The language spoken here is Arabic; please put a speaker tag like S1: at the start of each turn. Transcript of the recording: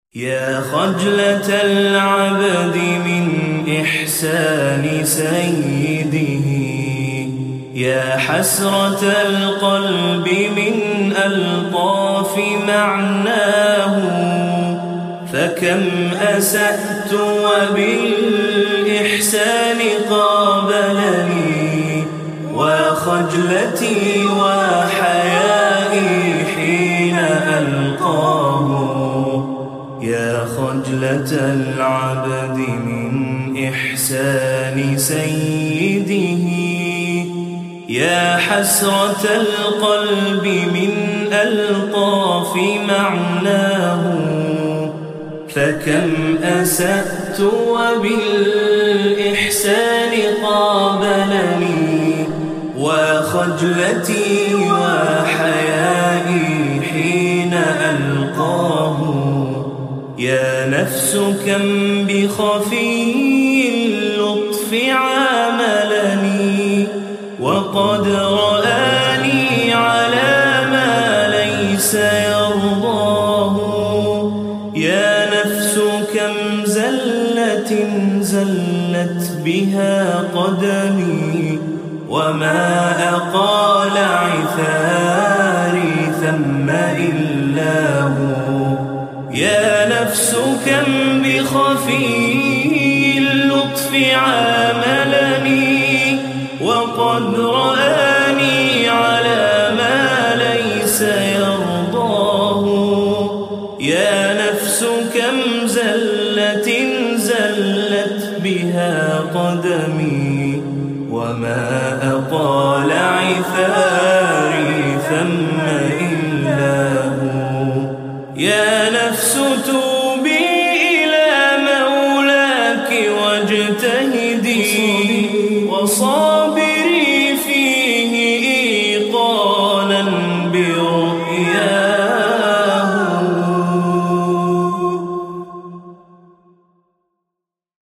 S1: يا خجلة العبد من إحسان سيده، يا حسرة القلب من ألطاف معناه، فكم أسأت وبالإحسان قابلني، وخجلتي وحيائي حين ألقاه. يا خجلة العبد من إحسان سيده، يا حسرة القلب من ألطاف معناه، فكم أسأت وبالإحسان قابلني، وخجلتي وحيائي حين ألقاه. يا نفس كم بخفي اللطف عاملني، وقد رآني على ما ليس يرضاه. يا نفس كم زلة زلت بها قدمي، وما أقال عثاري ثم إلا هو. يا نفس كم بخفي اللطف عاملني، وقد رآني على ما ليس يرضاه. يا نفس كم زلة زلت بها قدمي، وما أطال عثاري ثم إلا هو. يا نفس